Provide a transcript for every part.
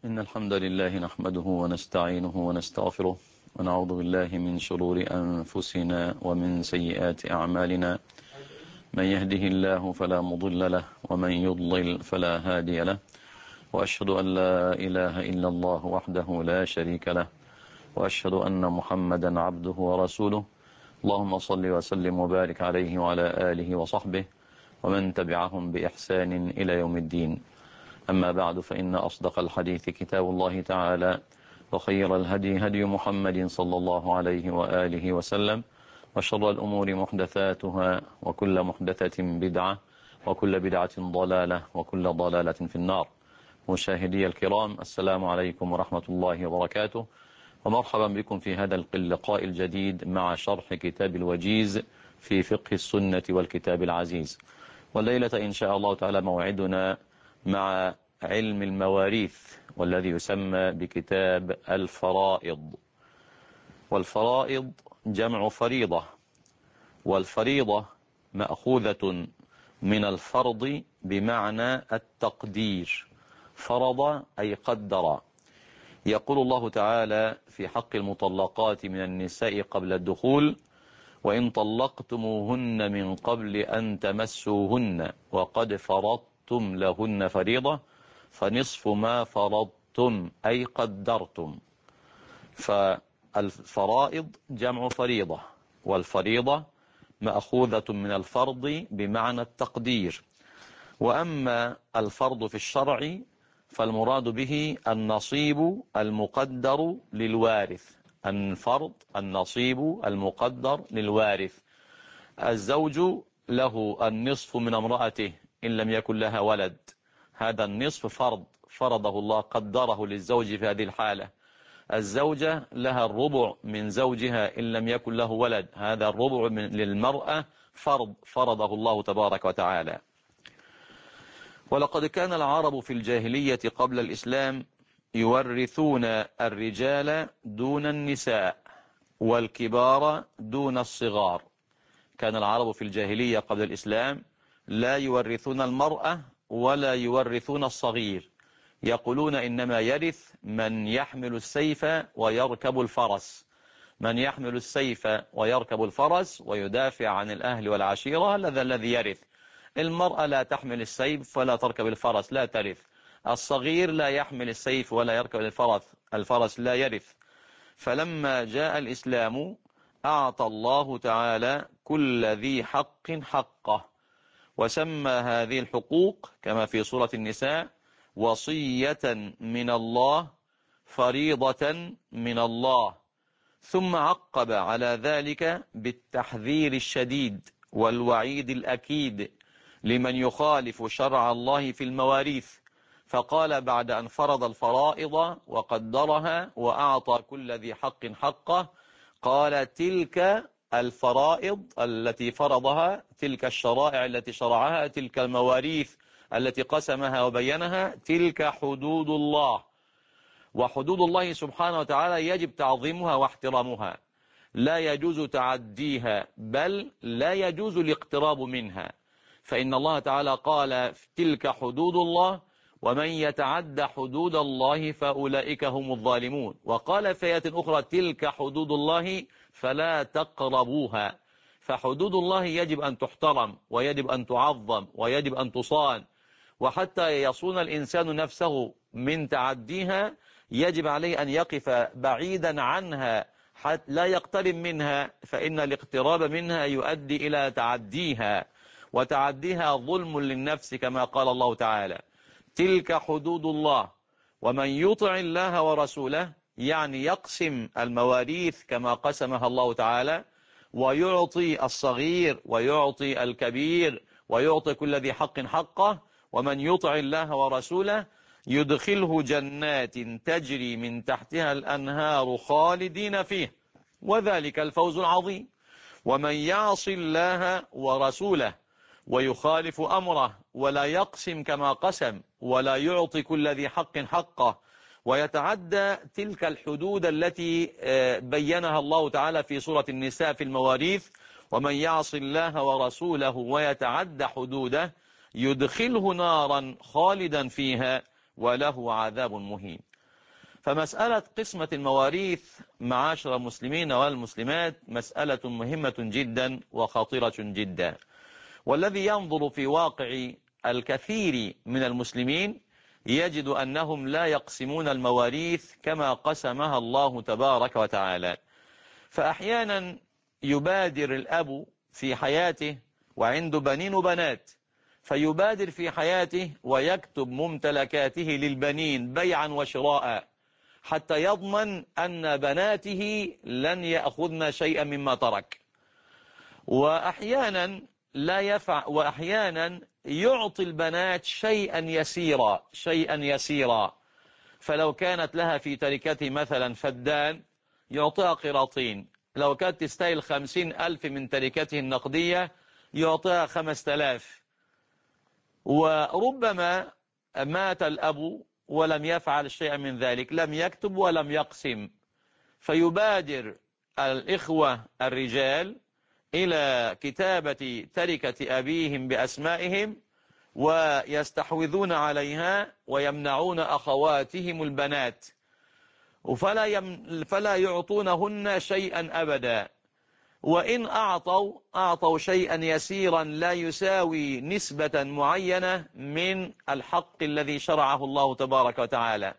إن الحمد لله نحمده ونستعينه ونستغفره ونعوذ بالله من شرور أنفسنا ومن سيئات أعمالنا. من يهده الله فلا مضل له ومن يضلل فلا هادي له، وأشهد أن لا إله إلا الله وحده لا شريك له، وأشهد أن محمدا عبده ورسوله. اللهم صل وسلم وبارك عليه وعلى آله وصحبه ومن تبعهم بإحسان إلى يوم الدين. أما بعد، فإن أصدق الحديث كتاب الله تعالى، وخير الهدي هدي محمد صلى الله عليه وآله وسلم، وشر الأمور محدثاتها، وكل محدثة بدعة، وكل بدعة ضلالة، وكل ضلالة في النار. مشاهدي الكرام، السلام عليكم ورحمة الله وبركاته، ومرحبا بكم في هذا اللقاء الجديد مع شرح كتاب الوجيز في فقه السنة والكتاب العزيز. والليلة إن شاء الله تعالى موعدنا مع علم المواريث، والذي يسمى بكتاب الفرائض. والفرائض جمع فريضة، والفريضة مأخوذة من الفرض بمعنى التقدير، فرض أي قدر. يقول الله تعالى في حق المطلقات من النساء قبل الدخول: وإن طلقتموهن من قبل أن تمسوهن وقد فرضتم لهن فريضة فنصف ما فرضتم أي قدرتم. فالفرائض جمع فريضة، والفريضة مأخوذة من الفرض بمعنى التقدير. وأما الفرض في الشرع فالمراد به النصيب المقدر للوارث. الفرض النصيب المقدر للوارث. الزوج له النصف من امرأته إن لم يكن لها ولد، هذا النصف فرض فرضه الله، قدره للزوج في هذه الحالة. الزوجة لها الربع من زوجها إن لم يكن له ولد، هذا الربع للمرأة فرض فرضه الله تبارك وتعالى. ولقد كان العرب في الجاهلية قبل الإسلام يورثون الرجال دون النساء، والكبار دون الصغار. كان العرب في الجاهلية قبل الإسلام لا يورثون المرأة ولا يورثون الصغير، يقولون إنما يرث من يحمل السيف ويركب الفرس. من يحمل السيف ويركب الفرس ويدافع عن الأهل والعشيرة هذا الذي يرث. المرأة لا تحمل السيف ولا تركب الفرس، لا ترث. الصغير لا يحمل السيف ولا يركب الفرس لا يرث. فلما جاء الإسلام أعطى الله تعالى كل ذي حق حقه، وسمى هذه الحقوق كما في سورة النساء وصية من الله، فريضة من الله. ثم عقب على ذلك بالتحذير الشديد والوعيد الأكيد لمن يخالف شرع الله في المواريث، فقال بعد أن فرض الفرائض وقدرها وأعطى كل ذي حق حقه، قال: تلك الفرائض التي فرضها، تلك الشرائع التي شرعها، تلك المواريث التي قسمها وبينها، تلك حدود الله. وحدود الله سبحانه وتعالى يجب تعظيمها واحترامها، لا يجوز تعديها، بل لا يجوز الاقتراب منها. فإن الله تعالى قال: تلك حدود الله ومن يتعد حدود الله فأولئك هم الظالمون. وقال في آية أخرى: تلك حدود الله فلا تقربوها. فحدود الله يجب أن تحترم ويجب أن تعظم ويجب أن تصان، وحتى يصون الإنسان نفسه من تعديها يجب عليه أن يقف بعيدا عنها حتى لا يقترب منها، فإن الاقتراب منها يؤدي إلى تعديها، وتعديها ظلم للنفس كما قال الله تعالى: تلك حدود الله. ومن يطع الله ورسوله يعني يقسم المواريث كما قسمها الله تعالى، ويعطي الصغير ويعطي الكبير ويعطي كل ذي حق حقه. ومن يطع الله ورسوله يدخله جنات تجري من تحتها الأنهار خالدين فيه، وذلك الفوز العظيم. ومن يعص الله ورسوله ويخالف أمره ولا يقسم كما قسم ولا يعطي كل ذي حق حقه ويتعدى تلك الحدود التي بينها الله تعالى في سورة النساء في المواريث: ومن يعص الله ورسوله ويتعدى حدوده يدخله نارا خالدا فيها وله عذاب مهين. فمسألة قسمة المواريث معاشر المسلمين والمسلمات مسألة مهمة جدا وخطيرة جدا، والذي ينظر في واقع الكثير من المسلمين يجد أنهم لا يقسمون المواريث كما قسمها الله تبارك وتعالى. فأحيانا يبادر الأب في حياته وعنده بنين وبنات، فيبادر في حياته ويكتب ممتلكاته للبنين بيعا وشراء حتى يضمن أن بناته لن يأخذن شيئا مما ترك. وأحيانا لا يفعل، وأحيانا يعطي البنات شيئا يسيرا. فلو كانت لها في تركته مثلا فدان يعطيها قراطين، لو كانت تستاهل 50,000 من تركته النقدية يعطيها 5,000. وربما مات الأب ولم يفعل شيئا من ذلك، لم يكتب ولم يقسم، فيبادر الإخوة الرجال إلى كتابة تركة أبيهم بأسمائهم ويستحوذون عليها ويمنعون أخواتهم البنات، فلا يعطونهن شيئا أبدا. وإن أعطوا شيئا يسيرا لا يساوي نسبة معينة من الحق الذي شرعه الله تبارك وتعالى.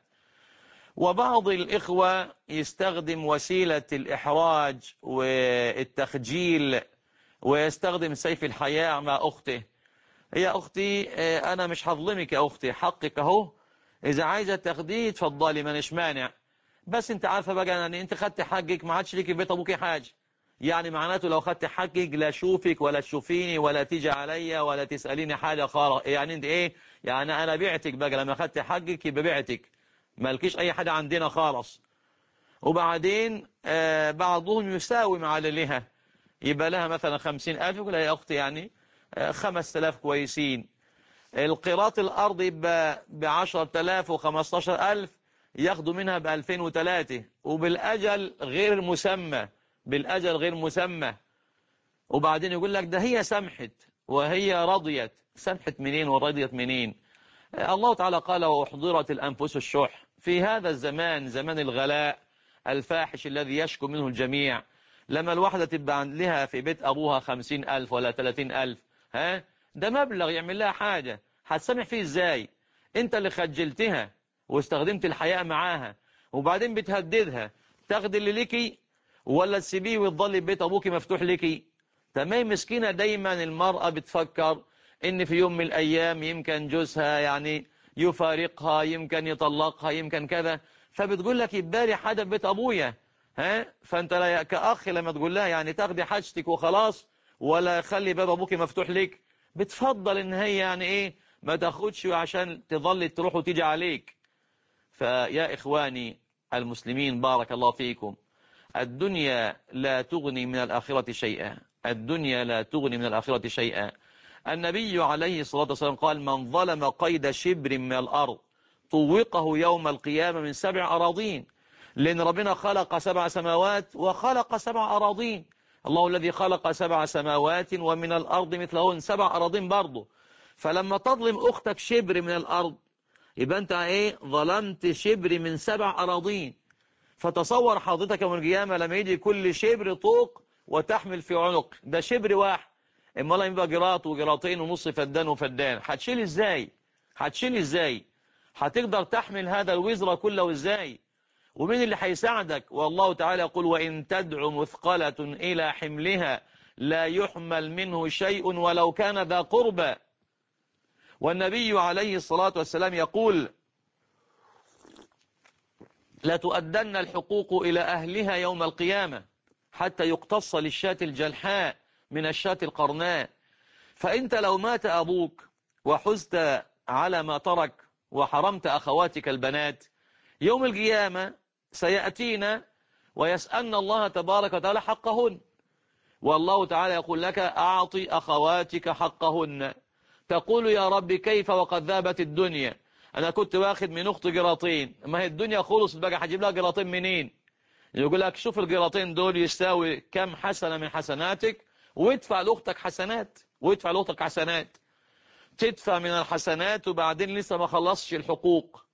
وبعض الإخوة يستخدم وسيلة الإحراج والتخجيل ويستخدم سيف الحياء مع أخته. يا أختي أنا مش هظلمك يا أختي، حقك أهو، إذا عايزة تاخديه اتفضلي مانيش مانع، بس أنت عارفة بقى يعني أنت خدت حقك ما عادش ليكي بيت أبوكي حاجة. يعني معناته لو خدت حقك لا أشوفك ولا تشوفيني ولا تيجي عليا ولا تسأليني حاجة خالص. يعني أنت إيه يعني أنا بعتك بقى لما خدت حقك يبقى بعتك، مالكيش أي حاجة عندنا خالص. وبعدين بعضهم يساوم على لها، يبقى لها مثلا 50,000 يقول لها يا أختي يعني 5,000 كويسين. القيراط الأرض يبقى ب10,000 و15,000 ياخدوا منها ب2003 وبالأجل غير مسمى، بالأجل غير مسمى. وبعدين يقول لك ده هي سمحت وهي رضيت. سمحت منين ورضيت منين؟ الله تعالى قال وأحضرت الأنفس الشح. في هذا الزمان، زمان الغلاء الفاحش الذي يشكو منه الجميع، لما الواحدة تبقى لها في بيت أبوها 50,000 ولا 30,000 ده مبلغ يعمل لها حاجة، هتسامح فيه ازاي؟ انت اللي خجلتها واستخدمت الحياء معاها، وبعدين بتهددها تاخد اللي ليكي ولا تسيبيه وتضلي بيت أبوك مفتوح ليكي. تمام. مسكينة دايما المرأة بتفكر ان في يوم من الأيام يمكن جوزها يعني يفارقها، يمكن يطلقها، يمكن كذا، فبتقول لك يبالي حاجة في بيت أبويا. فانت كأخ لما تقول لها يعني تاخدي حاجتك وخلاص ولا خلي باب أبوك مفتوح ليك، بتفضل ان هي يعني ايه ما تاخدش عشان تظل تروح وتيجي عليك. فيا إخواني المسلمين بارك الله فيكم، الدنيا لا تغني من الآخرة شيئا، الدنيا لا تغني من الآخرة شيئا. النبي عليه الصلاة والسلام قال من ظلم قيد شبر من الأرض طوقه يوم القيامة من 7 أراضين. لأن ربنا خلق 7 سماوات وخلق 7 أراضين. الله الذي خلق 7 سماوات ومن الأرض مثلهن، 7 أراضين برضه. فلما تظلم أختك شبر من الأرض يبقى أنت إيه ظلمت شبر من 7 أراضين. فتصور حضرتك يوم القيامة لما يجي كل شبر طوق وتحمل في عنق، ده شبر واحد، اما الله يبقى جراط وجراطين ونص فدان وفدان، هتشيل ازاي؟ هتشيل ازاي؟ هتقدر تحمل هذا الوزر كله ازاي؟ ومين اللي هيساعدك؟ والله تعالى يقول وإن تدع مثقلة إلى حملها لا يحمل منه شيء ولو كان ذا قربى. والنبي عليه الصلاة والسلام يقول لا تؤدن الحقوق إلى أهلها يوم القيامة حتى يقتص للشاة الجلحاء من الشاة القرناء. فأنت لو مات أبوك وحزت على ما ترك وحرمت أخواتك البنات، يوم القيامة سيأتينا ويسألنا الله تبارك وتعالى حقهن، والله تعالى يقول لك أعطي أخواتك حقهن. تقول يا رب كيف وقد ذابت الدنيا، أنا كنت واخد من أخت جراطين، ما هي الدنيا خلص بقى هجيب لها جراطين منين؟ يقول لك شوف الجراطين دول يستاوي كم حسنة من حسناتك وادفع لأختك حسنات، وادفع لأختك حسنات، تدفع من الحسنات وبعدين لسه ما خلصش الحقوق.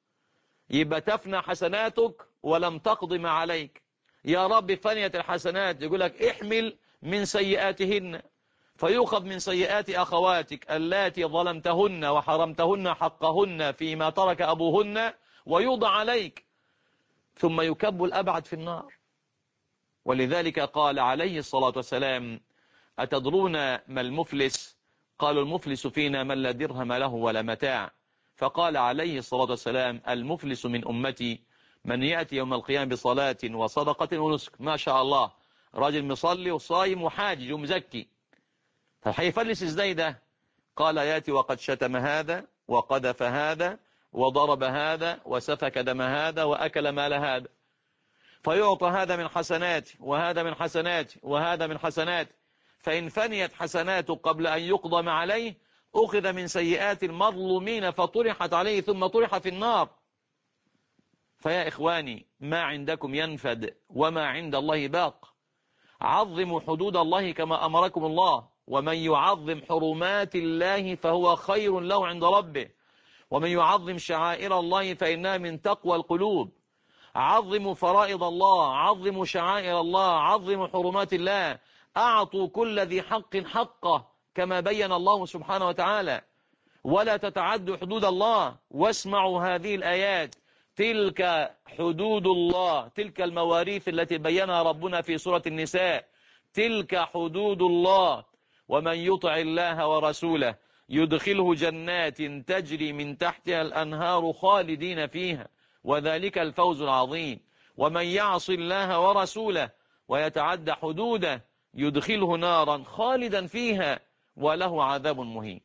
يبقى تفنى حسناتك ولم تقض ما عليك. يا رب فنيت الحسنات، يقول لك احمل من سيئاتهن، فيؤخذ من سيئات أخواتك اللاتي ظلمتهن وحرمتهن حقهن فيما ترك أبوهن ويوضع عليك، ثم يكب الأبعد في النار. ولذلك قال عليه الصلاة والسلام: أتدرون ما المفلس؟ قالوا: المفلس فينا من لا درهم له ولا متاع. فقال عليه الصلاة والسلام: المفلس من أمتي من يأتي يوم القيامة بصلاة وصدقة ونسك. ما شاء الله، راجل مصلي وصايم وحاجج ومزكي، فهيفلس ازاي ده؟ قال: يأتي وقد شتم هذا وقذف هذا وضرب هذا وسفك دم هذا وأكل مال هذا، فيعطى هذا من حسنات وهذا من حسنات وهذا من حسنات، فإن فنيت حسناته قبل أن يقضى ما عليه أخذ من سيئات المظلومين فطرحت عليه ثم طرح في النار. فيا إخواني، ما عندكم ينفد وما عند الله باق. عظموا حدود الله كما أمركم الله، ومن يعظم حرمات الله فهو خير له عند ربه، ومن يعظم شعائر الله فإنها من تقوى القلوب. عظموا فرائض الله، عظموا شعائر الله، عظموا حرمات الله، أعطوا كل ذي حق حقه كما بين الله سبحانه وتعالى، ولا تتعدوا حدود الله. واسمعوا هذه الآيات: تلك حدود الله، تلك المواريث التي بينها ربنا في سورة النساء، تلك حدود الله. ومن يطع الله ورسوله يدخله جنات تجري من تحتها الأنهار خالدين فيها، وذلك الفوز العظيم. ومن يعص الله ورسوله ويتعدى حدوده يدخله نارا خالدا فيها وله عذاب مهين.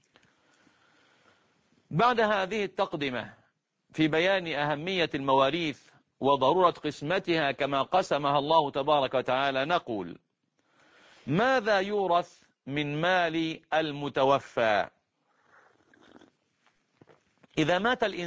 بعد هذه التقدمة في بيان أهمية المواريث وضرورة قسمتها كما قسمها الله تبارك وتعالى، نقول: ماذا يورث من مال المتوفى؟ إذا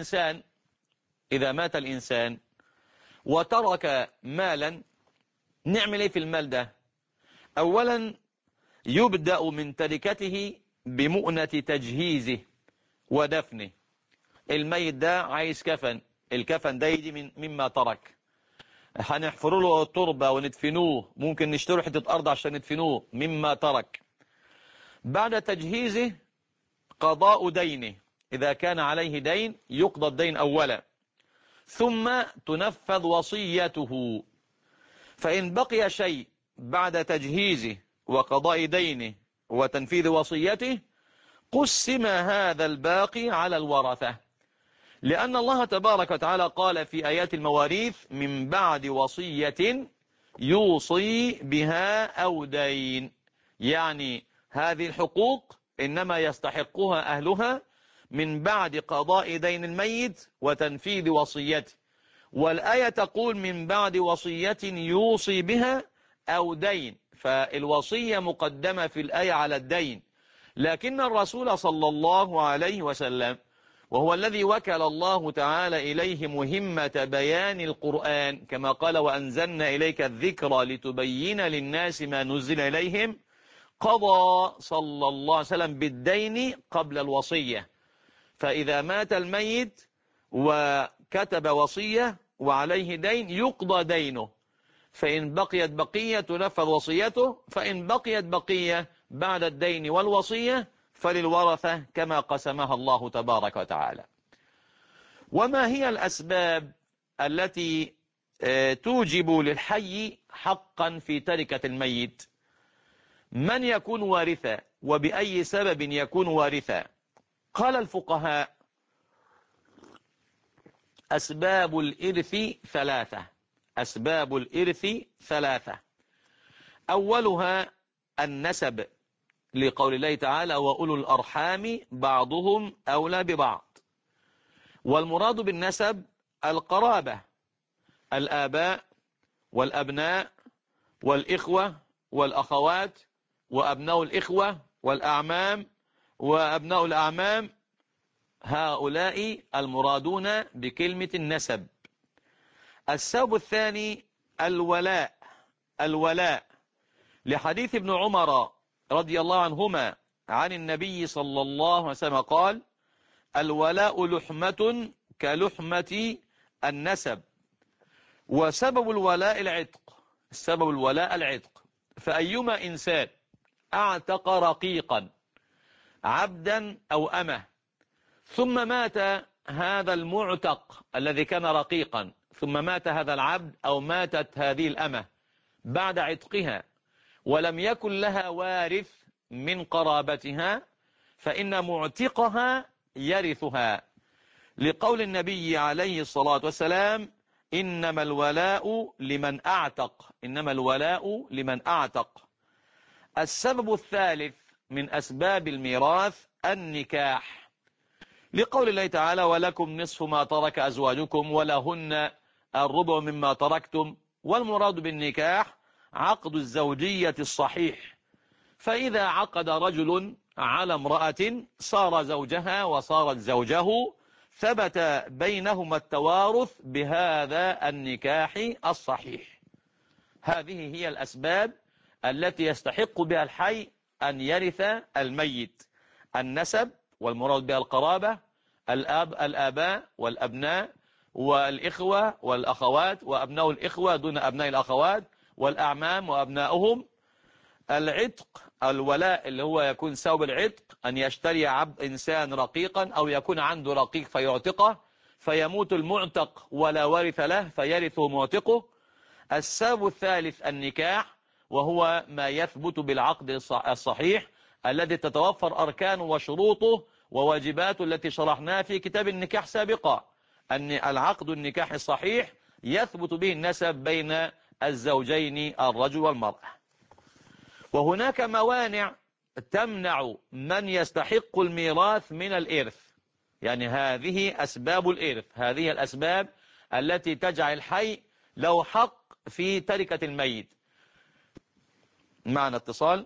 مات الإنسان وترك مالا، نعمل ايه في المال ده؟ أولا يبدأ من تركته بمؤنة تجهيزه ودفنه. الميت ده عايز كفن، الكفن ده يجي مما ترك، هنحفر له التربة وندفنوه، ممكن نشتري حتة أرض عشان ندفنوه، مما ترك. بعد تجهيزه قضاء دينه، إذا كان عليه دين يقضى الدين أولا، ثم تنفذ وصيته. فإن بقي شيء بعد تجهيزه وقضاء دينه وتنفيذ وصيته قسم هذا الباقي على الورثة، لأن الله تبارك وتعالى قال في آيات المواريث: من بعد وصية يوصي بها أو دين. يعني هذه الحقوق إنما يستحقها أهلها من بعد قضاء دين الميت وتنفيذ وصيته. والآية تقول من بعد وصية يوصي بها أو دين، فالوصية مقدمة في الآية على الدين. لكن الرسول صلى الله عليه وسلم، وهو الذي وكل الله تعالى إليه مهمة بيان القرآن، كما قال: وأنزلنا إليك الذكر لتبين للناس ما نزل إليهم، قضى صلى الله عليه وسلم بالدين قبل الوصية. فإذا مات الميت وكتب وصية وعليه دين يقضى دينه، فإن بقيت بقية تنفذ وصيته، فإن بقيت بقية بعد الدين والوصية فللورثة كما قسمها الله تبارك وتعالى. وما هي الأسباب التي توجب للحي حقا في تركة الميت؟ من يكون وارثا وبأي سبب يكون وارثا؟ قال الفقهاء: أسباب الإرث ثلاثة. أسباب الإرث ثلاثة. أولها النسب، لقول الله تعالى: وأولو الأرحام بعضهم أولى ببعض. والمراد بالنسب القرابة، الآباء والأبناء والإخوة والأخوات وأبناء الإخوة والأعمام وأبناء الأعمام، هؤلاء المرادون بكلمة النسب. السبب الثاني الولاء. الولاء لحديث ابن عمر رضي الله عنهما عن النبي صلى الله عليه وسلم قال: الولاء لحمة كلحمة النسب. وسبب الولاء العتق، سبب الولاء العتق. فأيما إنسان أعتق رقيقا عبدا أو أمه، ثم مات هذا المعتق الذي كان رقيقا، ثم مات هذا العبد أو ماتت هذه الأمة بعد عتقها، ولم يكن لها وارث من قرابتها، فإن معتقها يرثها، لقول النبي عليه الصلاة والسلام: إنما الولاء لمن أعتق، إنما الولاء لمن أعتق. السبب الثالث من أسباب الميراث النكاح، لقول الله تعالى: ولكم نصف ما ترك أزواجكم ولهن الربع مما تركتم. والمراد بالنكاح عقد الزوجية الصحيح، فإذا عقد رجل على امرأة صار زوجها وصارت زوجه، ثبت بينهما التوارث بهذا النكاح الصحيح. هذه هي الأسباب التي يستحق بها الحي أن يرث الميت: النسب، والمراد بها القرابة، الآباء والأبناء والإخوة والأخوات وأبناء الإخوة دون أبناء الأخوات، والأعمام وأبناؤهم. العتق، الولاء اللي هو يكون سبب العتق أن يشتري عبد إنسان رقيقا، أو يكون عنده رقيق فيعتقه، فيموت المعتق ولا وارث له فيرثه معتقه. السبب الثالث النكاح، وهو ما يثبت بالعقد الصحيح الذي تتوفر أركانه وشروطه وواجباته التي شرحناها في كتاب النكاح سابقا، أن العقد النكاح الصحيح يثبت به النسب بين الزوجين الرجل والمرأة. وهناك موانع تمنع من يستحق الميراث من الإرث، يعني هذه أسباب الإرث، هذه الأسباب التي تجعل الحي له حق في تركة الميت. معنا اتصال.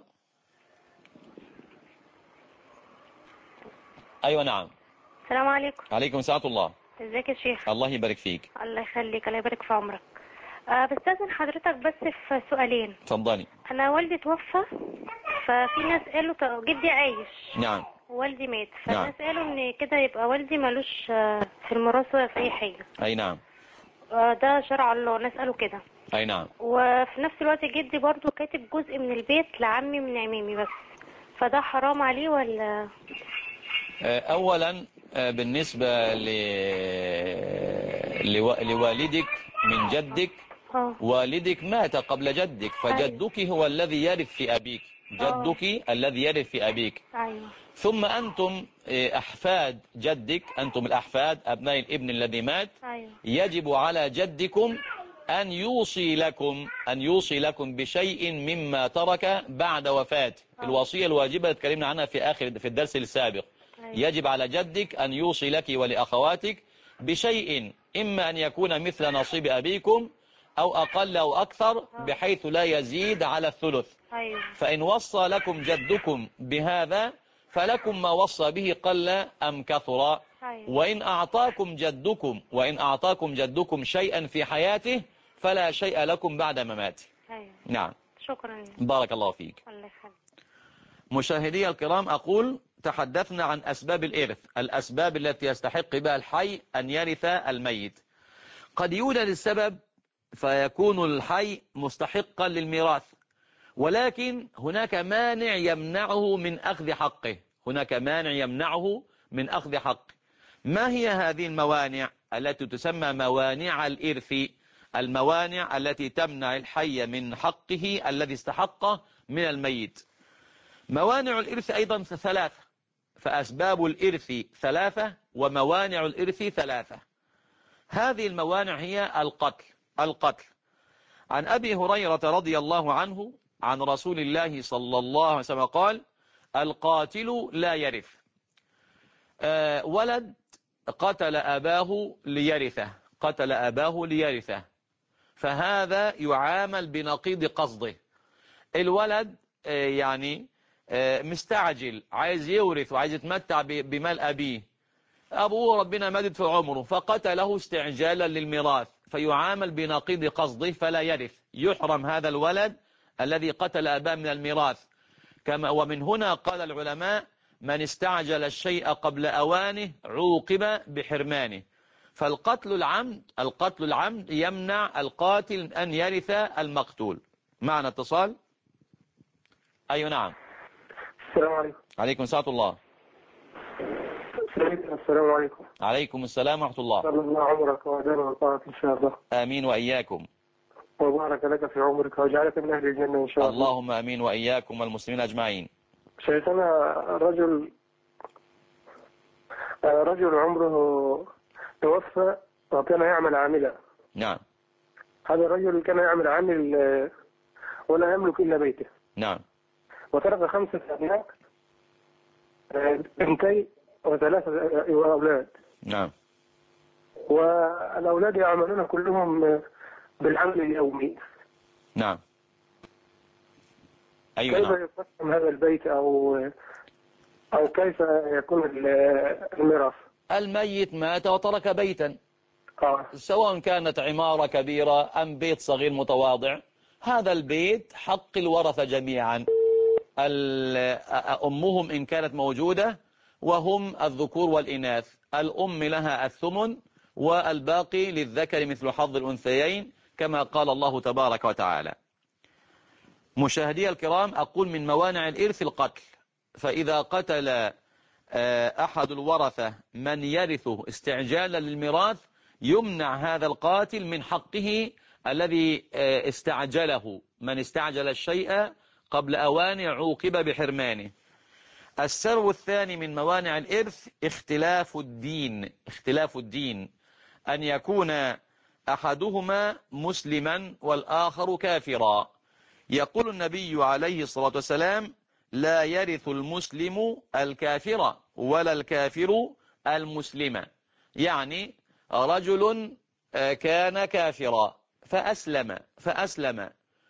أيوة نعم. السلام عليكم. عليكم السلام الله. ازيك يا شيخ؟ الله يبارك فيك. الله يخليك، الله يبارك في عمرك. بستأذن حضرتك بس في سؤالين. اتفضلي. انا والدي توفى، ففي ناس قالوا جدي عايش. نعم. والدي مات، نعم. فالناس قالوا ان كده يبقى والدي ملوش في الميراث ولا في اي حاجه. اي نعم. ده شرع الله، ناس قالوا كده. اي نعم. وفي نفس الوقت جدي برضو كاتب جزء من البيت لعمي من عمامي بس، فده حرام عليه ولا؟ اولا بالنسبة لوالدك من جدك، والدك مات قبل جدك، فجدك هو الذي يرث في أبيك، جدك الذي يرث في أبيك. أيوة. ثم أنتم أحفاد جدك، أنتم الأحفاد أبناء الابن الذي مات. أيوة. يجب على جدكم أن يوصي لكم بشيء مما ترك بعد وفاته. الوصية الواجبة اتكلمنا عنها في الدرس السابق. يجب على جدك أن يوصي لك ولأخواتك بشيء، إما أن يكون مثل نصيب أبيكم أو أقل أو أكثر، بحيث لا يزيد على الثلث. فإن وصى لكم جدكم بهذا فلكم ما وصى به قل أم كثر. وإن أعطاكم جدكم شيئا في حياته فلا شيء لكم بعد مماته. نعم. شكرا. بارك الله فيك. مشاهدي الكرام، أقول تحدثنا عن أسباب الإرث، الأسباب التي يستحق بها الحي أن يرث الميت. قد يوجد السبب فيكون الحي مستحقا للميراث، ولكن هناك مانع يمنعه من أخذ حقه، هناك مانع يمنعه من أخذ حقه. ما هي هذه الموانع التي تسمى موانع الإرث؟ الموانع التي تمنع الحي من حقه الذي استحقه من الميت. موانع الإرث أيضا ثلاثة، فأسباب الإرث ثلاثة وموانع الإرث ثلاثة. هذه الموانع هي القتل. عن أبي هريرة رضي الله عنه عن رسول الله صلى الله عليه وسلم قال: القاتل لا يرث. ولد قتل أباه ليرثه، فهذا يعامل بنقيض قصده. الولد يعني مستعجل، عايز يورث وعايز يتمتع بمال أبيه، أبوه ربنا مدد في عمره فقتله استعجالا للميراث، فيعامل بنقيض قصده فلا يرث، يحرم هذا الولد الذي قتل أباه من الميراث. ومن هنا قال العلماء: من استعجل الشيء قبل أوانه عوقب بحرمانه. القتل العمد يمنع القاتل أن يرث المقتول. معنا اتصال. أي نعم. السلام عليكم. عليكم السلام الله. السلام عليكم. عليكم السلام ورحمة الله. صلى الله عمرك وأجل وطاعك إن شاء الله. آمين وإياكم. وبارك لك في عمرك وجعلك من أهل الجنة إن شاء الله. اللهم آمين وإياكم والمسلمين أجمعين. شيخنا، رجل عمره توفى وكان يعمل عاملا. نعم. هذا الرجل كان يعمل عامل ولا يملك إلا بيته. نعم. وترك 5 أبناء، بنتين و3 أولاد. نعم. والأولاد يعملون كلهم بالعمل اليومي. نعم. أيوة. كيف نعم. يقسم هذا البيت أو كيف يكون الميراث؟ الميت مات وترك بيتا، سواء كانت عمارة كبيرة أم بيت صغير متواضع، هذا البيت حق الورثة جميعا، أمهم إن كانت موجودة، وهم الذكور والإناث. الأم لها الثمن والباقي للذكر مثل حظ الأنثيين كما قال الله تبارك وتعالى. مشاهدي الكرام، أقول من موانع الإرث القتل، فإذا قتل أحد الورثة من يرثه استعجالا للميراث يمنع هذا القاتل من حقه الذي استعجله. من استعجل الشيء قبل أوانه عوقب بحرمانه. السبب الثاني من موانع الإرث اختلاف الدين، أن يكون أحدهما مسلما والآخر كافرا. يقول النبي عليه الصلاة والسلام: لا يرث المسلم الكافر ولا الكافر المسلم. يعني رجل كان كافرا فأسلم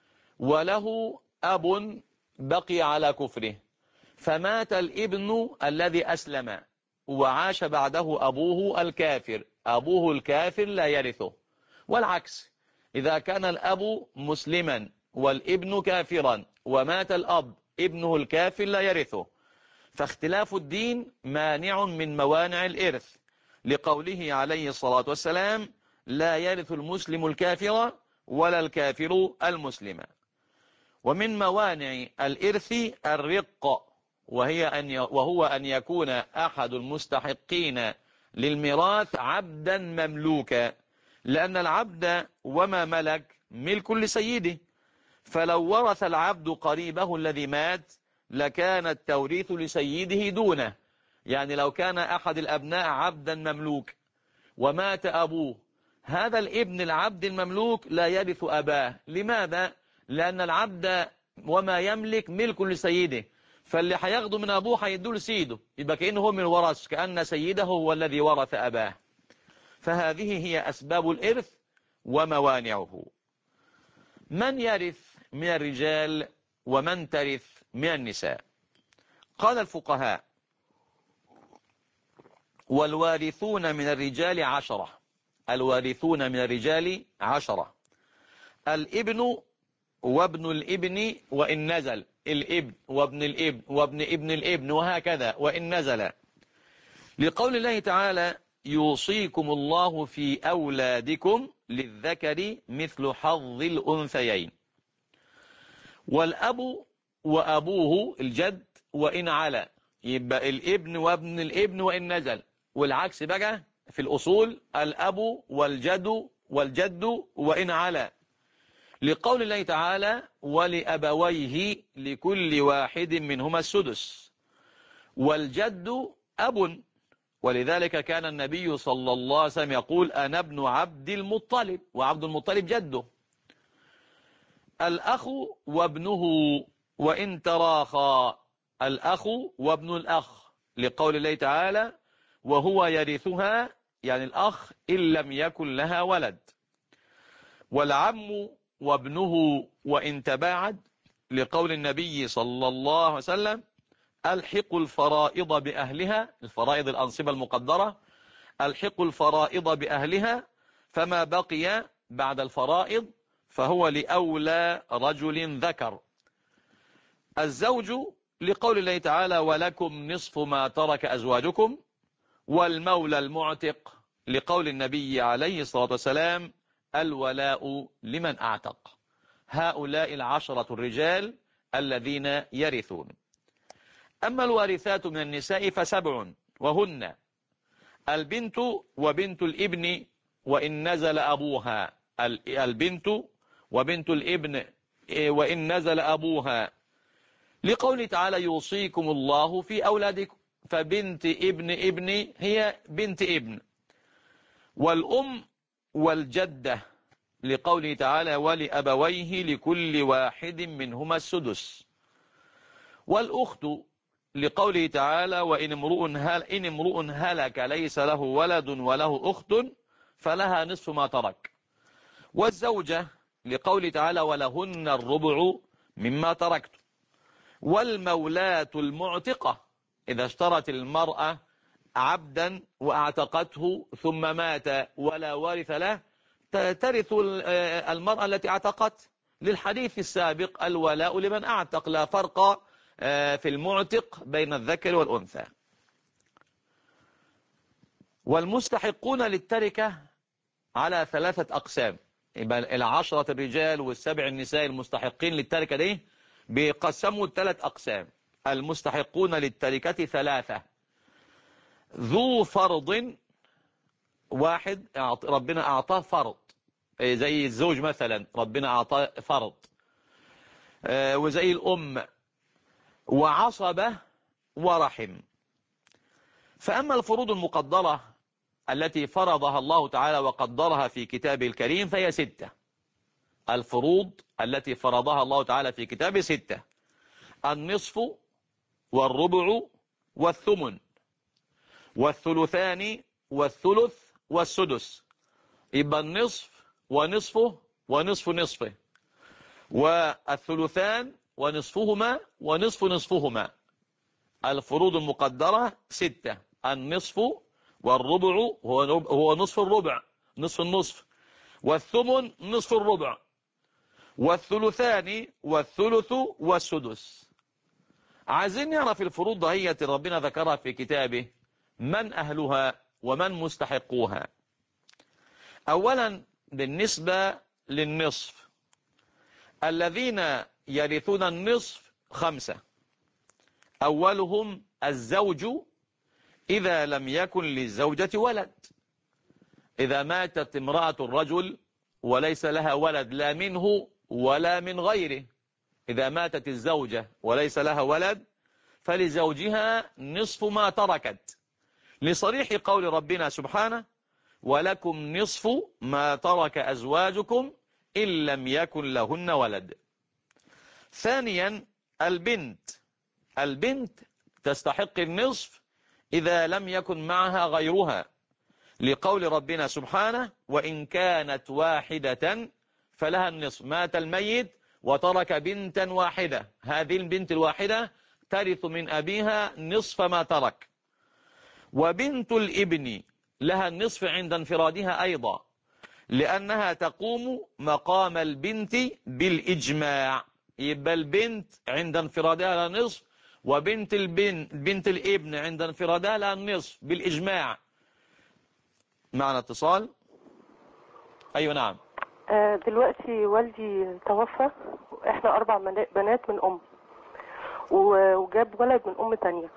وله أب بقي على كفره، فمات الابن الذي أسلم وعاش بعده أبوه الكافر، أبوه الكافر لا يرثه. والعكس، إذا كان الأب مسلما والابن كافرا ومات الأب ابنه الكافر لا يرثه. فاختلاف الدين مانع من موانع الإرث، لقوله عليه الصلاة والسلام: لا يرث المسلم الكافر ولا الكافر المسلم. ومن موانع الإرث الرق، وهو أن يكون أحد المستحقين للميراث عبدا مملوكا، لأن العبد وما ملك ملك لسيده، فلو ورث العبد قريبه الذي مات لكان التوريث لسيده دونه. يعني لو كان أحد الأبناء عبدا مملوك ومات أبوه، هذا الابن العبد المملوك لا يرث أباه. لماذا؟ لأن العبد وما يملك ملك لسيده، فاللي هياخده من أبوه هيدوه لسيده، يبقى كأنه هو من الورث، كأن سيده هو الذي ورث أباه. فهذه هي أسباب الإرث وموانعه. من يرث من الرجال ومن ترث من النساء؟ قال الفقهاء: والوارثون من الرجال 10. الوارثون من الرجال 10: الابن وابن الابن وإن نزل، الابن وابن الابن وابن ابن الابن وهكذا وإن نزل، لقول الله تعالى: يوصيكم الله في أولادكم للذكر مثل حظ الأنثيين. والأب وأبوه الجد وإن علا، يبقى الابن وابن الابن وإن نزل. والعكس بقى في الأصول: الأب والجد وإن علا، لقول الله تعالى: ولأبويه لكل واحد منهما السدس. والجد أب، ولذلك كان النبي صلى الله عليه وسلم يقول: أنا ابن عبد المطلب، وعبد المطلب جده. الأخ وابنه وإن تراخى، الأخ وابن الأخ، لقول الله تعالى: وهو يرثها، يعني الأخ إن لم يكن لها ولد. والعم وابنه وإن تباعد، لقول النبي صلى الله عليه وسلم: ألحقوا الفرائض بأهلها، الفرائض الأنصبة المقدرة، ألحقوا الفرائض بأهلها، فما بقي بعد الفرائض فهو لأولى رجل ذكر. الزوج، لقول الله تعالى: ولكم نصف ما ترك أزواجكم. والمولى المعتق لقول النبي عليه الصلاة والسلام: الولاء لمن أعتق. هؤلاء 10 الرجال الذين يرثون. أما الوارثات من النساء ف7، وهن: البنت وبنت الابن وإن نزل أبوها. البنت وبنت الابن وإن نزل أبوها، لقوله تعالى: يوصيكم الله في أولادكم. فبنت ابن ابن هي بنت ابن. والأم والجدة، لقوله تعالى: ولأبويه لكل واحد منهما السدس. والأخت، لقوله تعالى: وإن امرؤ هلك ليس له ولد وله أخت فلها نصف ما ترك. والزوجة، لقوله تعالى: ولهن الربع مما تركت. والمولاة المعتقة، إذا اشترت المرأة عبدا وأعتقته ثم مات ولا وارث له، ترث المرأة التي اعتقت، للحديث السابق: الولاء لمن أعتق، لا فرق في المعتق بين الذكر والأنثى. والمستحقون للتركة على 3 أقسام. يبقى 10 الرجال و7 النساء المستحقين للتركة دي بيقسموا 3 أقسام. المستحقون للتركة 3: ذو فرض، واحد ربنا أعطاه فرض، زي الزوج مثلا ربنا أعطاه فرض، وزي الأم، وعصبة، ورحم. فأما الفروض المقدرة التي فرضها الله تعالى وقدرها في كتابه الكريم فهي 6. الفروض التي فرضها الله تعالى في كتابه 6: النصف والربع والثمن والثلثان والثلث والسدس. يبقى النصف ونصفه ونصف نصفه، والثلثان ونصفهما ونصف نصفهما. الفروض المقدرة 6: النصف والربع هو نصف الربع، نصف النصف، والثمن نصف الربع، والثلثان والثلث والسدس. عايزين نعرف الفروض دهية ربنا ذكرها في كتابه، من أهلها ومن مستحقوها. أولا بالنسبة للنصف، الذين يرثون النصف 5: أولهم الزوج إذا لم يكن للزوجة ولد. إذا ماتت امرأة الرجل وليس لها ولد لا منه ولا من غيره، إذا ماتت الزوجة وليس لها ولد فلزوجها نصف ما تركت، لصريح قول ربنا سبحانه: ولكم نصف ما ترك أزواجكم إن لم يكن لهن ولد. ثانيا البنت تستحق النصف إذا لم يكن معها غيرها، لقول ربنا سبحانه: وإن كانت واحدة فلها النصف. مات الميت وترك بنتا واحدة، هذه البنت الواحدة ترث من أبيها نصف ما ترك. وبنت الابن لها النصف عند انفرادها أيضا، لأنها تقوم مقام البنت بالإجماع. يبقى البنت عند انفرادها لها نصف، وبنت بنت الابن عند انفرادها لها النصف بالإجماع. معنا اتصال. أيوة نعم. دلوقتي والدي توفى، احنا 4 بنات من أم، وجاب ولد من أم تانية.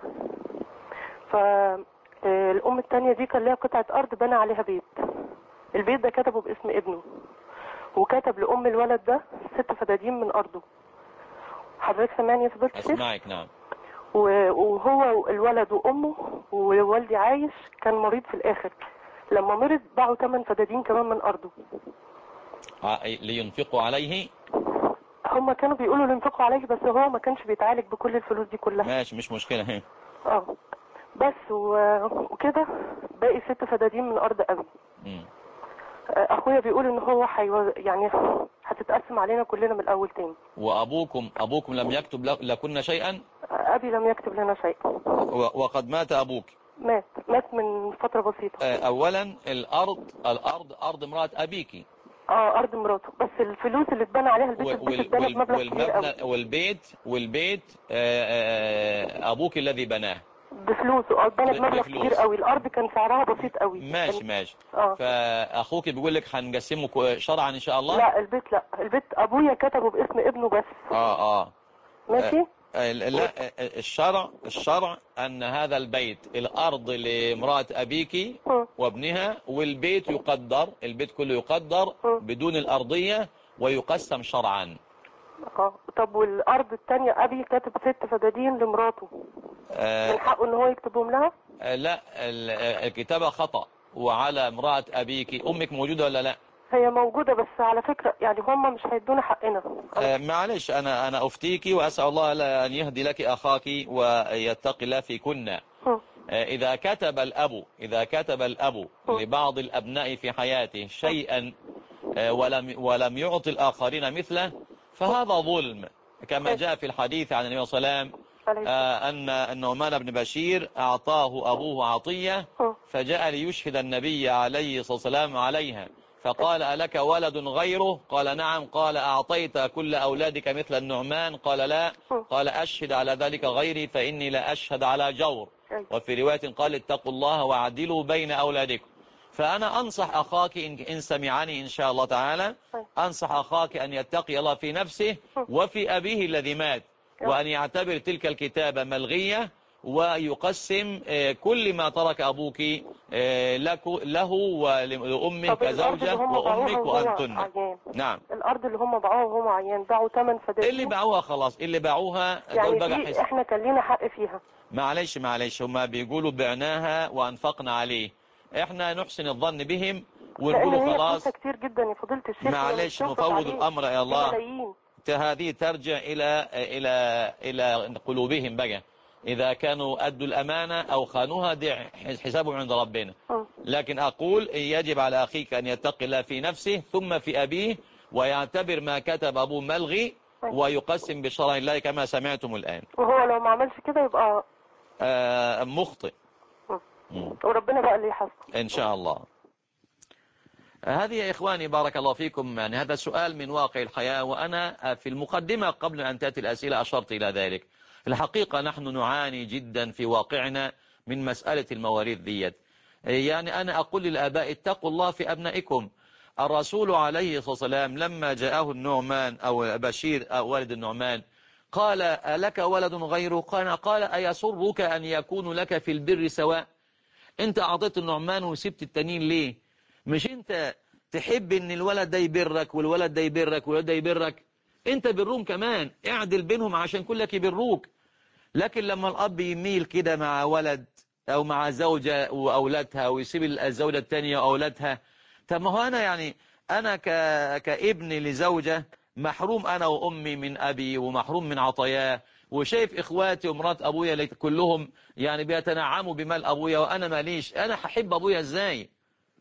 فالأم التانية دي كان لها قطعة أرض بنى عليها بيت. البيت ده كتبه باسم ابنه، وكتب لأم الولد ده 6 فدادين من أرضه. حضرتك سامعني يا فضيلة الشيخ؟ أسمعك نعم. وهو الولد وأمه، ووالدي عايش كان مريض في الآخر، لما مرض باعوا 8 فدادين كمان من أرضه لينفقوا عليه. هما كانوا بيقولوا لينفقوا عليه، بس هو ما كانش بيتعالج بكل الفلوس دي كلها. ماشي مش مشكلة. هي بس وكده باقي 6 فدادين من أرض أبي. أخويا بيقول إن هو يعني هتتقسم علينا كلنا من الأول تاني. وأبوكم لم يكتب لكن شيئا؟ أبي لم يكتب لنا شيئا. وقد مات أبوك؟ مات من فترة بسيطة. أولا الأرض أرض امرأة أبيك. أرض مراته، بس الفلوس اللي اتبنى عليها البيت اتبنى بمبلغ كبير قوي. والبيت أبوك الذي بناه. بفلوس وقضانا بمبلغ بفلوس. كبير قوي. الارض كان سعرها بسيط قوي. ماشي ماشي. اه. فاخوك بيقول لك هنقسمه شرعا ان شاء الله. لا البيت، لا البيت ابويا كتبه باسم ابنه بس. اه ماشي. لا، الشرع ان هذا البيت الارض لامرأة ابيك وابنها، والبيت يقدر، البيت كله يقدر بدون الارضية ويقسم شرعا. طب والارض التانية ابي كاتب 6 فدادين لمراته، من حقه ان هو يكتبهم لها؟ لا، الكتابة خطأ وعلى امرأة ابيك. امك موجودة ولا لا؟ هي موجودة، بس على فكرة يعني هم مش هيدونا حقنا. معلش، انا افتيك واسال الله ان يهدي لك اخاك ويتقي الله في كنا. اذا كتب الاب لبعض الابناء في حياته شيئا ولم يعطي الاخرين مثله، فهذا ظلم، كما جاء في الحديث عن النبي صلى الله عليه وسلم ان النعمان بن بشير اعطاه ابوه عطية فجاء ليشهد النبي عليه الصلاة والسلام عليها، فقال: ألك ولد غيره؟ قال: نعم. قال: أعطيت كل أولادك مثل النعمان؟ قال: لا. قال: أشهد على ذلك غيري فإني لا أشهد على جور. وفي رواية قال: اتقوا الله واعدلوا بين أولادكم. فأنا أنصح أخاك إن سمعني إن شاء الله تعالى، أنصح أخاك أن يتقي الله في نفسه وفي أبيه الذي مات، وأن يعتبر تلك الكتابة ملغية، ويقسم كل ما ترك أبوك له ولأمك كزوجة وأمك وأنتن. نعم. الأرض اللي هم باعوها وهم عيان، باعوا 8 فدادين. اللي باعوها خلاص، اللي باعوها يعني دول بقى دي احنا كان لينا حق فيها. معلش هم بيقولوا بعناها وأنفقنا عليه، احنا نحسن الظن بهم ونقولوا خلاص. لأن هي كتير جدا يا فضيلة الشيخ. معلش نفوض الأمر إلى الله. ملايين. هذه ترجع إلى قلوبهم بقى، إذا كانوا أدوا الأمانة أو خانوها دي حسابهم عند ربنا. لكن أقول يجب على أخيك أن يتقي الله في نفسه ثم في أبيه، ويعتبر ما كتب أبوه ملغي ويقسم بشرع الله كما سمعتم الآن. وهو لو ما عملش كده يبقى مخطئ، وربنا بقى اللي يحاسبه إن شاء الله. هذه يا إخواني بارك الله فيكم، يعني هذا سؤال من واقع الحياة، وأنا في المقدمة قبل أن تأتي الأسئلة أشرت إلى ذلك. في الحقيقة نحن نعاني جدا في واقعنا من مسألة المواريث ديت. يعني أنا أقول للآباء: اتقوا الله في أبنائكم. الرسول عليه الصلاة والسلام لما جاءه النعمان أو بشير أو والد النعمان قال: ألك ولد غيره؟ قال: أيسرك أن يكون لك في البر سواء؟ أنت أعطيت النعمان وسبت التانيين ليه؟ مش انت تحب ان الولد ده يبرك والولد ده يبرك والولد ده يبرك؟ انت برهم كمان، اعدل بينهم عشان كلك يبروك. لكن لما الاب يميل كده مع ولد او مع زوجة واولادها ويسيب الزوجة التانية واولادها، طب ما هو انا يعني انا كابن لزوجة محروم انا وامي من ابي ومحروم من عطاياه، وشايف اخواتي ومرات ابويا كلهم يعني بيتنعموا بمال ابويا وانا ماليش. انا هحب ابويا ازاي؟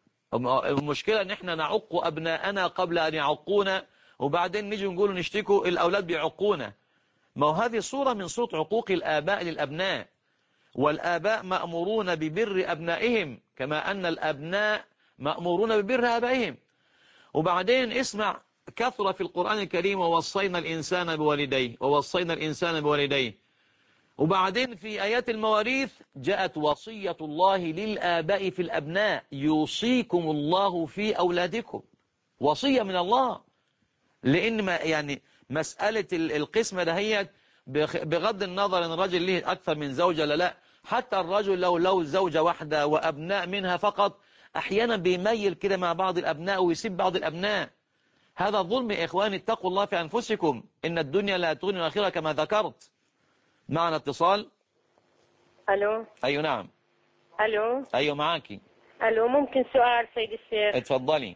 المشكلة ان احنا نعق ابناءنا قبل ان يعقونا، وبعدين نيجي نقول نشتكوا الاولاد بيعقونا. ما هو هذه صورة من صوت عقوق الاباء للابناء، والاباء مأمورون ببر ابنائهم كما ان الابناء مأمورون ببر ابائهم. وبعدين اسمع، كثر في القرآن الكريم: ووصينا الانسان بوالديه ووصينا الانسان بوالديه. وبعدين في آيات المواريث جاءت وصية الله للآباء في الأبناء: يوصيكم الله في أولادكم. وصية من الله، لأن ما يعني مسألة القسمة دهيت بغض النظر أن الرجل له أكثر من زوجة لا، حتى الرجل لو زوجة واحدة وأبناء منها فقط أحيانا بيميل كده مع بعض الأبناء ويسيب بعض الأبناء. هذا ظلم يا إخواني. اتقوا الله في أنفسكم، إن الدنيا لا تغني الآخرة كما ذكرت. معنا اتصال. الو. ايوه نعم. الو. ايوه معاكي. الو، ممكن سؤال سيد الشيخ؟ اتفضلي.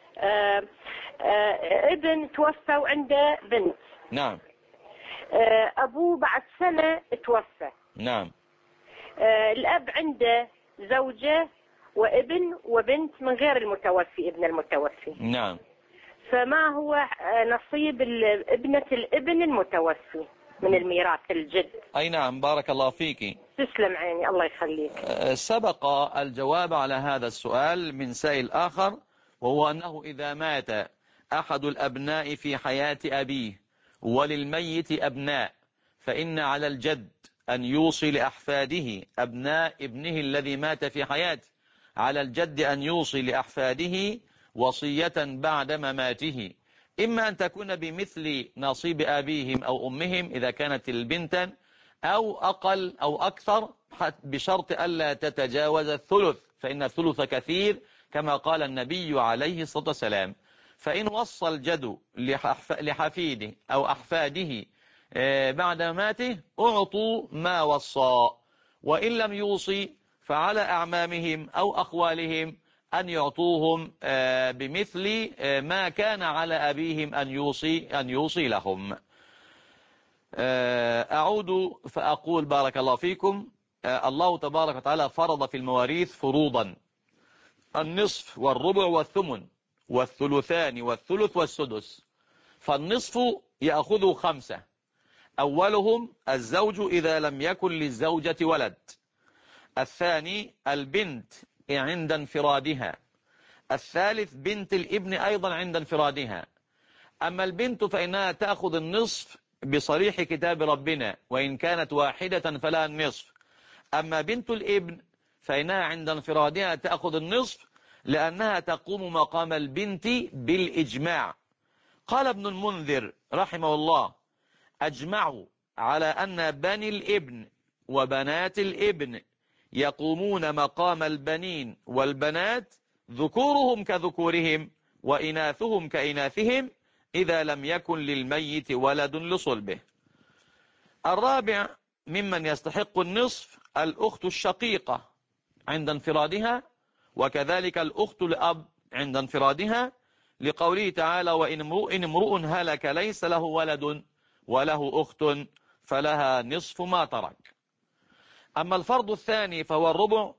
ابن توفى وعنده بنت. نعم. ابوه بعد سنة توفى. نعم. الاب عنده زوجة وابن وبنت من غير المتوفي، ابن المتوفي. نعم. فما هو نصيب ابنة الابن المتوفي من الميراث الجد؟ اي نعم، بارك الله فيك. تسلم عيني، الله يخليك. سبق الجواب على هذا السؤال من سائل آخر، وهو أنه إذا مات أحد الأبناء في حياة أبيه وللميت أبناء، فإن على الجد أن يوصي لأحفاده أبناء ابنه الذي مات في حياته، على الجد أن يوصي لأحفاده وصية بعد مماته، إما أن تكون بمثل نصيب أبيهم أو أمهم إذا كانت البنتا، أو أقل أو أكثر، بشرط ألا تتجاوز الثلث، فإن الثلث كثير كما قال النبي عليه الصلاة والسلام. فإن وصى الجد لحفيده أو أحفاده بعد مماته أعطوا ما وصى، وإن لم يوصي فعلى أعمامهم أو أخوالهم أن يعطوهم بمثل ما كان على أبيهم أن يوصي لهم. أعود فأقول بارك الله فيكم، الله تبارك وتعالى فرض في المواريث فروضا: النصف والربع والثمن والثلثان والثلث والسدس. فالنصف يأخذ 5، أولهم الزوج إذا لم يكن للزوجة ولد، الثاني البنت عند انفرادها، الثالث بنت الابن أيضا عند انفرادها. أما البنت فإنها تأخذ النصف بصريح كتاب ربنا، وإن كانت واحدة فلا النصف. أما بنت الابن فإنها عند انفرادها تأخذ النصف، لأنها تقوم مقام البنت بالإجماع. قال ابن المنذر رحمه الله: أجمعوا على أن بني الابن وبنات الابن يقومون مقام البنين والبنات، ذكورهم كذكورهم وإناثهم كإناثهم، إذا لم يكن للميت ولد لصلبه. الرابع ممن يستحق النصف الأخت الشقيقة عند انفرادها، وكذلك الأخت الأب عند انفرادها، لقوله تعالى: وإن امرؤ هلك ليس له ولد وله أخت فلها نصف ما ترك. أما الفرض الثاني فهو الربع،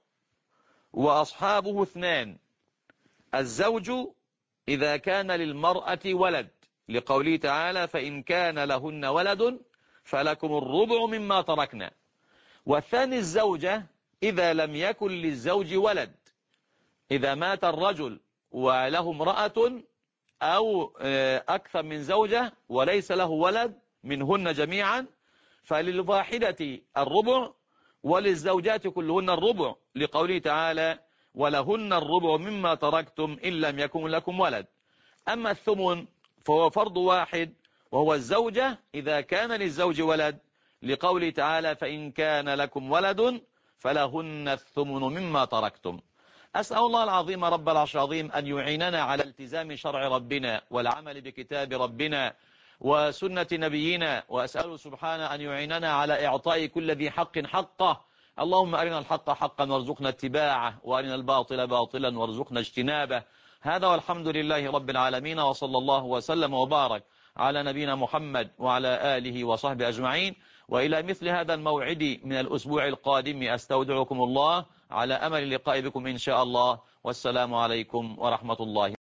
وأصحابه 2: الزوج إذا كان للمرأة ولد، لقوله تعالى: فإن كان لهن ولد فلكم الربع مما تركنا. والثاني الزوجة إذا لم يكن للزوج ولد، إذا مات الرجل وله امرأة أو أكثر من زوجة وليس له ولد منهن جميعا، فللواحدة الربع وللزوجات كلهن الربع، لقوله تعالى: ولهن الربع مما تركتم إن لم يكن لكم ولد. أما الثمن فهو فرض واحد، وهو الزوجة إذا كان للزوج ولد، لقوله تعالى: فإن كان لكم ولد فلهن الثمن مما تركتم. أسأل الله العظيم رب العرش العظيم أن يعيننا على التزام شرع ربنا والعمل بكتاب ربنا وسنة نبينا، وأسأله سبحانه أن يعيننا على إعطاء كل ذي حق حقه. اللهم أرنا الحق حقا وارزقنا اتباعه، وأرنا الباطل باطلا وارزقنا اجتنابه. هذا والحمد لله رب العالمين، وصلى الله وسلم وبارك على نبينا محمد وعلى آله وصحبه أجمعين. وإلى مثل هذا الموعد من الأسبوع القادم أستودعكم الله على أمل اللقاء بكم إن شاء الله، والسلام عليكم ورحمة الله.